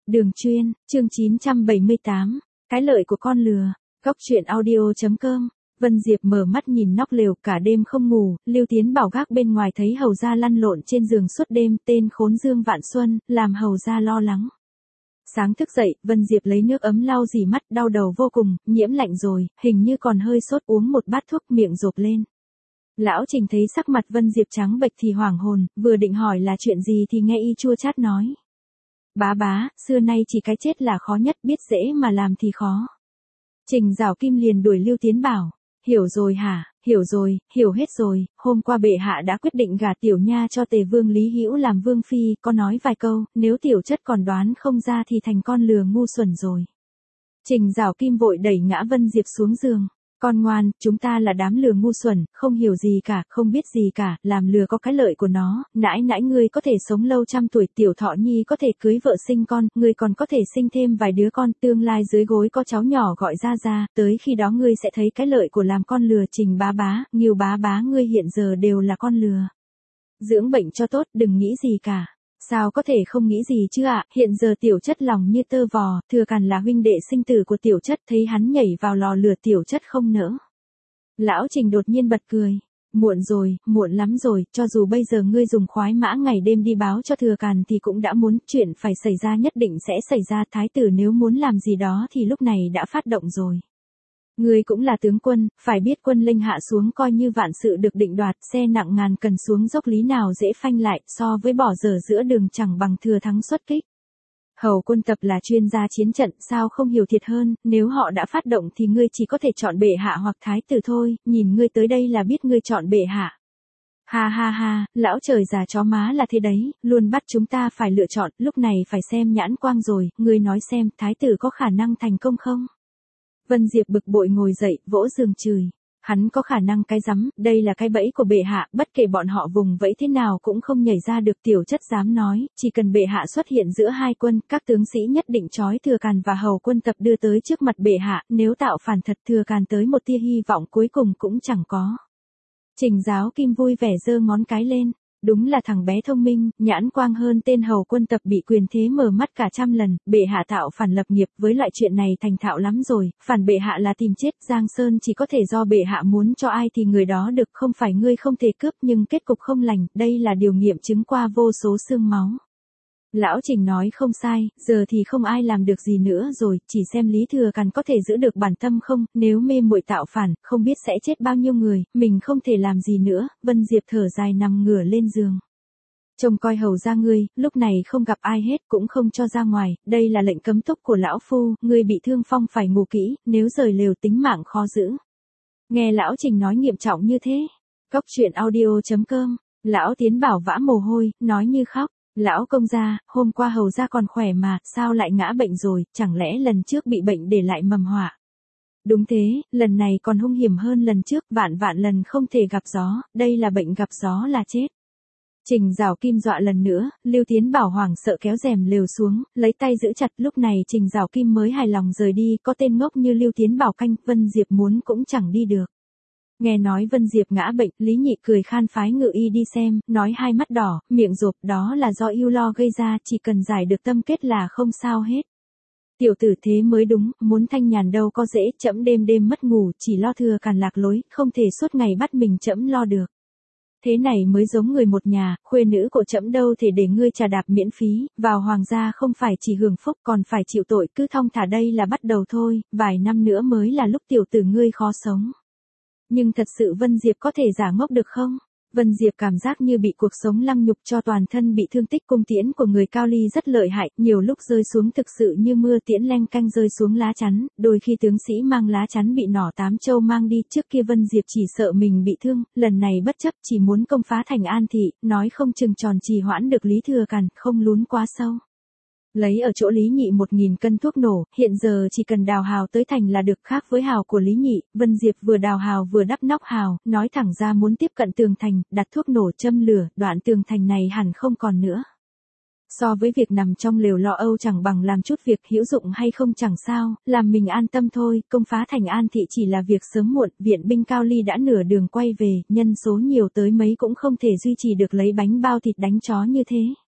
Đường chuyên, chương 978, cái lợi của con lừa, góc truyện audio.com. Vân Diệp mở mắt nhìn nóc lều cả đêm không ngủ, Lưu Tiến Bảo gác bên ngoài thấy hầu gia lăn lộn trên giường suốt đêm, tên khốn Dương Vạn Xuân, làm hầu gia lo lắng. Sáng thức dậy, Vân Diệp lấy nước ấm lau dì mắt, đau đầu vô cùng, nhiễm lạnh rồi, hình như còn hơi sốt, uống một bát thuốc miệng rộp lên. Lão Trình thấy sắc mặt Vân Diệp trắng bệch thì hoảng hồn, vừa định hỏi là chuyện gì thì nghe y chua chát nói. Bá, xưa nay chỉ cái chết là khó nhất, biết dễ mà làm thì khó. Trình Giảo Kim liền đuổi Lưu Tiến Bảo. Hiểu rồi hả, hiểu rồi, hiểu hết rồi, hôm qua bệ hạ đã quyết định gả tiểu nha cho Tề Vương Lý Hữu làm vương phi, có nói vài câu, nếu tiểu chất còn đoán không ra thì thành con lừa ngu xuẩn rồi. Trình Giảo Kim vội đẩy ngã Vân Diệp xuống giường. Con ngoan, chúng ta là đám lừa ngu xuẩn, không hiểu gì cả, không biết gì cả, làm lừa có cái lợi của nó, nãi ngươi có thể sống lâu trăm tuổi, tiểu Thọ Nhi có thể cưới vợ sinh con, ngươi còn có thể sinh thêm vài đứa con, tương lai dưới gối có cháu nhỏ gọi ra, tới khi đó ngươi sẽ thấy cái lợi của làm con lừa. Trình bá, Nghiêu bá ngươi hiện giờ đều là con lừa. Dưỡng bệnh cho tốt, đừng nghĩ gì cả. Sao có thể không nghĩ gì chứ ạ, hiện giờ tiểu chất lòng như tơ vò, Thừa Càn là huynh đệ sinh tử của tiểu chất, thấy hắn nhảy vào lò lửa tiểu chất không nỡ. Lão Trình đột nhiên bật cười. Muộn rồi, muộn lắm rồi, cho dù bây giờ ngươi dùng khoái mã ngày đêm đi báo cho Thừa Càn thì cũng đã muốn, chuyện phải xảy ra nhất định sẽ xảy ra, thái tử nếu muốn làm gì đó thì lúc này đã phát động rồi. Ngươi cũng là tướng quân, phải biết quân linh hạ xuống coi như vạn sự được định đoạt, xe nặng ngàn cần xuống dốc lý nào dễ phanh lại, so với bỏ dở giữa đường chẳng bằng thừa thắng xuất kích. Hầu Quân Tập là chuyên gia chiến trận, sao không hiểu thiệt hơn, nếu họ đã phát động thì ngươi chỉ có thể chọn bệ hạ hoặc thái tử thôi, nhìn ngươi tới đây là biết ngươi chọn bệ hạ. Ha, lão trời già chó má là thế đấy, luôn bắt chúng ta phải lựa chọn, lúc này phải xem nhãn quang rồi, ngươi nói xem, thái tử có khả năng thành công không? Vân Diệp bực bội ngồi dậy, vỗ giường chửi. Hắn có khả năng cái rắm, đây là cái bẫy của bệ hạ, bất kể bọn họ vùng vẫy thế nào cũng không nhảy ra được. Tiểu chất dám nói, chỉ cần bệ hạ xuất hiện giữa hai quân, các tướng sĩ nhất định trói Thừa Càn và Hầu Quân Tập đưa tới trước mặt bệ hạ, nếu tạo phản thật Thừa Càn tới một tia hy vọng cuối cùng cũng chẳng có. Trình Giáo Kim vui vẻ giơ ngón cái lên. Đúng là thằng bé thông minh, nhãn quang hơn tên Hầu Quân Tập bị quyền thế mở mắt cả trăm lần, bệ hạ tạo phản lập nghiệp, với loại chuyện này thành thạo lắm rồi, phản bệ hạ là tìm chết, Giang Sơn chỉ có thể do bệ hạ muốn cho ai thì người đó được, không phải ngươi không thể cướp nhưng kết cục không lành, đây là điều nghiệm chứng qua vô số xương máu. Lão Trình nói không sai, giờ thì không ai làm được gì nữa rồi, chỉ xem Lý Thừa Càn có thể giữ được bản tâm không, nếu mê muội tạo phản, không biết sẽ chết bao nhiêu người, mình không thể làm gì nữa. Vân Diệp thở dài nằm ngửa lên giường. Trông coi hầu ra ngươi, lúc này không gặp ai hết cũng không cho ra ngoài, đây là lệnh cấm túc của lão phu, ngươi bị thương phong phải ngủ kỹ, nếu rời lều tính mạng khó giữ. Nghe Lão Trình nói nghiêm trọng như thế. Góc truyện audio.com, Lão Tiến Bảo vã mồ hôi, nói như khóc. Lão công gia, hôm qua hầu gia còn khỏe mà, sao lại ngã bệnh rồi, chẳng lẽ lần trước bị bệnh để lại mầm họa? Đúng thế, lần này còn hung hiểm hơn lần trước, vạn lần không thể gặp gió, đây là bệnh gặp gió là chết. Trình Giảo Kim dọa lần nữa, Lưu Tiến Bảo hoảng sợ kéo rèm lều xuống, lấy tay giữ chặt, lúc này Trình Giảo Kim mới hài lòng rời đi, có tên ngốc như Lưu Tiến Bảo canh, Vân Diệp muốn cũng chẳng đi được. Nghe nói Vân Diệp ngã bệnh, Lý Nhị cười khan phái ngự y đi xem, nói hai mắt đỏ, miệng rộp, đó là do ưu lo gây ra, chỉ cần giải được tâm kết là không sao hết. Tiểu tử thế mới đúng, muốn thanh nhàn đâu có dễ, trẫm đêm mất ngủ, chỉ lo Thừa Càn lạc lối, không thể suốt ngày bắt mình trẫm lo được. Thế này mới giống người một nhà, khuê nữ của trẫm đâu thể để ngươi trà đạp miễn phí, vào hoàng gia không phải chỉ hưởng phúc còn phải chịu tội, cứ thong thả đây là bắt đầu thôi, vài năm nữa mới là lúc tiểu tử ngươi khó sống. Nhưng thật sự Vân Diệp có thể giả ngốc được không? Vân Diệp cảm giác như bị cuộc sống lăng nhục cho toàn thân bị thương tích, cung tiễn của người Cao Ly rất lợi hại, nhiều lúc rơi xuống thực sự như mưa tiễn leng canh rơi xuống lá chắn, đôi khi tướng sĩ mang lá chắn bị nỏ tám châu mang đi, trước kia Vân Diệp chỉ sợ mình bị thương, lần này bất chấp chỉ muốn công phá thành An Thị, nói không chừng tròn trì hoãn được Lý Thừa Càn, không lún quá sâu. Lấy ở chỗ Lý Nhị 1000 cân thuốc nổ, hiện giờ chỉ cần đào hào tới thành là được, khác với hào của Lý Nhị, Vân Diệp vừa đào hào vừa đắp nóc hào, nói thẳng ra muốn tiếp cận tường thành, đặt thuốc nổ châm lửa, đoạn tường thành này hẳn không còn nữa. So với việc nằm trong lều lo âu chẳng bằng làm chút việc hữu dụng hay không chẳng sao, làm mình an tâm thôi, công phá thành An Thị chỉ là việc sớm muộn, viện binh Cao Ly đã nửa đường quay về, nhân số nhiều tới mấy cũng không thể duy trì được lấy bánh bao thịt đánh chó như thế.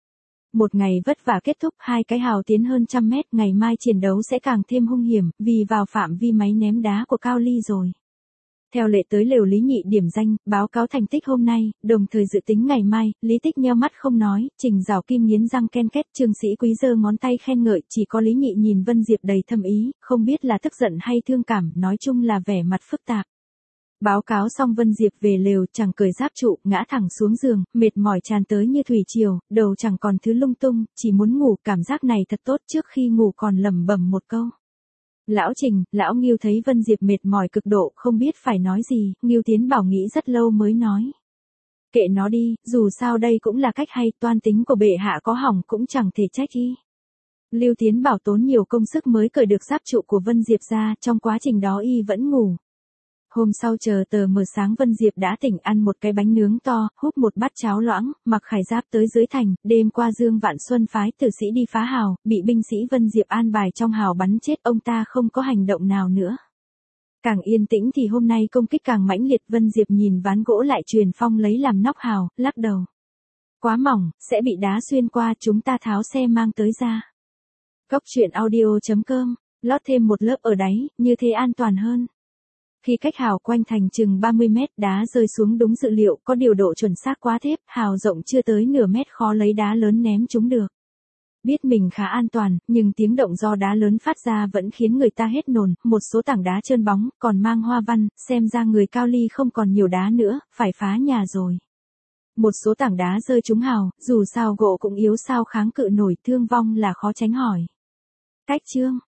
Một ngày vất vả kết thúc, hai cái hào tiến hơn 100 mét, ngày mai chiến đấu sẽ càng thêm hung hiểm, vì vào phạm vi máy ném đá của Cao Ly rồi. Theo lệ tới lều Lý Nhị điểm danh, báo cáo thành tích hôm nay, đồng thời dự tính ngày mai, Lý Tích nheo mắt không nói, Trình Giảo Kim nghiến răng ken két, Trương Sĩ Quý giơ ngón tay khen ngợi, chỉ có Lý Nhị nhìn Vân Diệp đầy thâm ý, không biết là tức giận hay thương cảm, nói chung là vẻ mặt phức tạp. Báo cáo xong Vân Diệp về lều, chẳng cởi giáp trụ, ngã thẳng xuống giường, mệt mỏi tràn tới như thủy triều, đầu chẳng còn thứ lung tung, chỉ muốn ngủ, cảm giác này thật tốt, trước khi ngủ còn lẩm bẩm một câu. Lão Trình, lão Ngưu thấy Vân Diệp mệt mỏi cực độ, không biết phải nói gì, Ngưu Tiến Bảo nghĩ rất lâu mới nói. Kệ nó đi, dù sao đây cũng là cách hay, toan tính của bệ hạ có hỏng cũng chẳng thể trách y. Lưu Tiến Bảo tốn nhiều công sức mới cởi được giáp trụ của Vân Diệp ra, trong quá trình đó y vẫn ngủ. Hôm sau chờ tờ mờ sáng Vân Diệp đã tỉnh, ăn một cái bánh nướng to, húp một bát cháo loãng, mặc khải giáp tới dưới thành, đêm qua Dương Vạn Xuân phái tử sĩ đi phá hào, bị binh sĩ Vân Diệp an bài trong hào bắn chết, ông ta không có hành động nào nữa. Càng yên tĩnh thì hôm nay công kích càng mãnh liệt, Vân Diệp nhìn ván gỗ lại truyền phong lấy làm nóc hào, lắc đầu. Quá mỏng, sẽ bị đá xuyên qua, chúng ta tháo xe mang tới ra. Góc truyện audio.com, lót thêm một lớp ở đáy, như thế an toàn hơn. Khi cách hào quanh thành chừng 30 mét, đá rơi xuống đúng dự liệu, có điều độ chuẩn xác quá thấp, hào rộng chưa tới nửa mét, khó lấy đá lớn ném chúng được. Biết mình khá an toàn, nhưng tiếng động do đá lớn phát ra vẫn khiến người ta hết nồn, một số tảng đá trơn bóng, còn mang hoa văn, xem ra người Cao Ly không còn nhiều đá nữa, phải phá nhà rồi. Một số tảng đá rơi trúng hào, dù sao gỗ cũng yếu sao kháng cự nổi, thương vong là khó tránh khỏi. Cách chương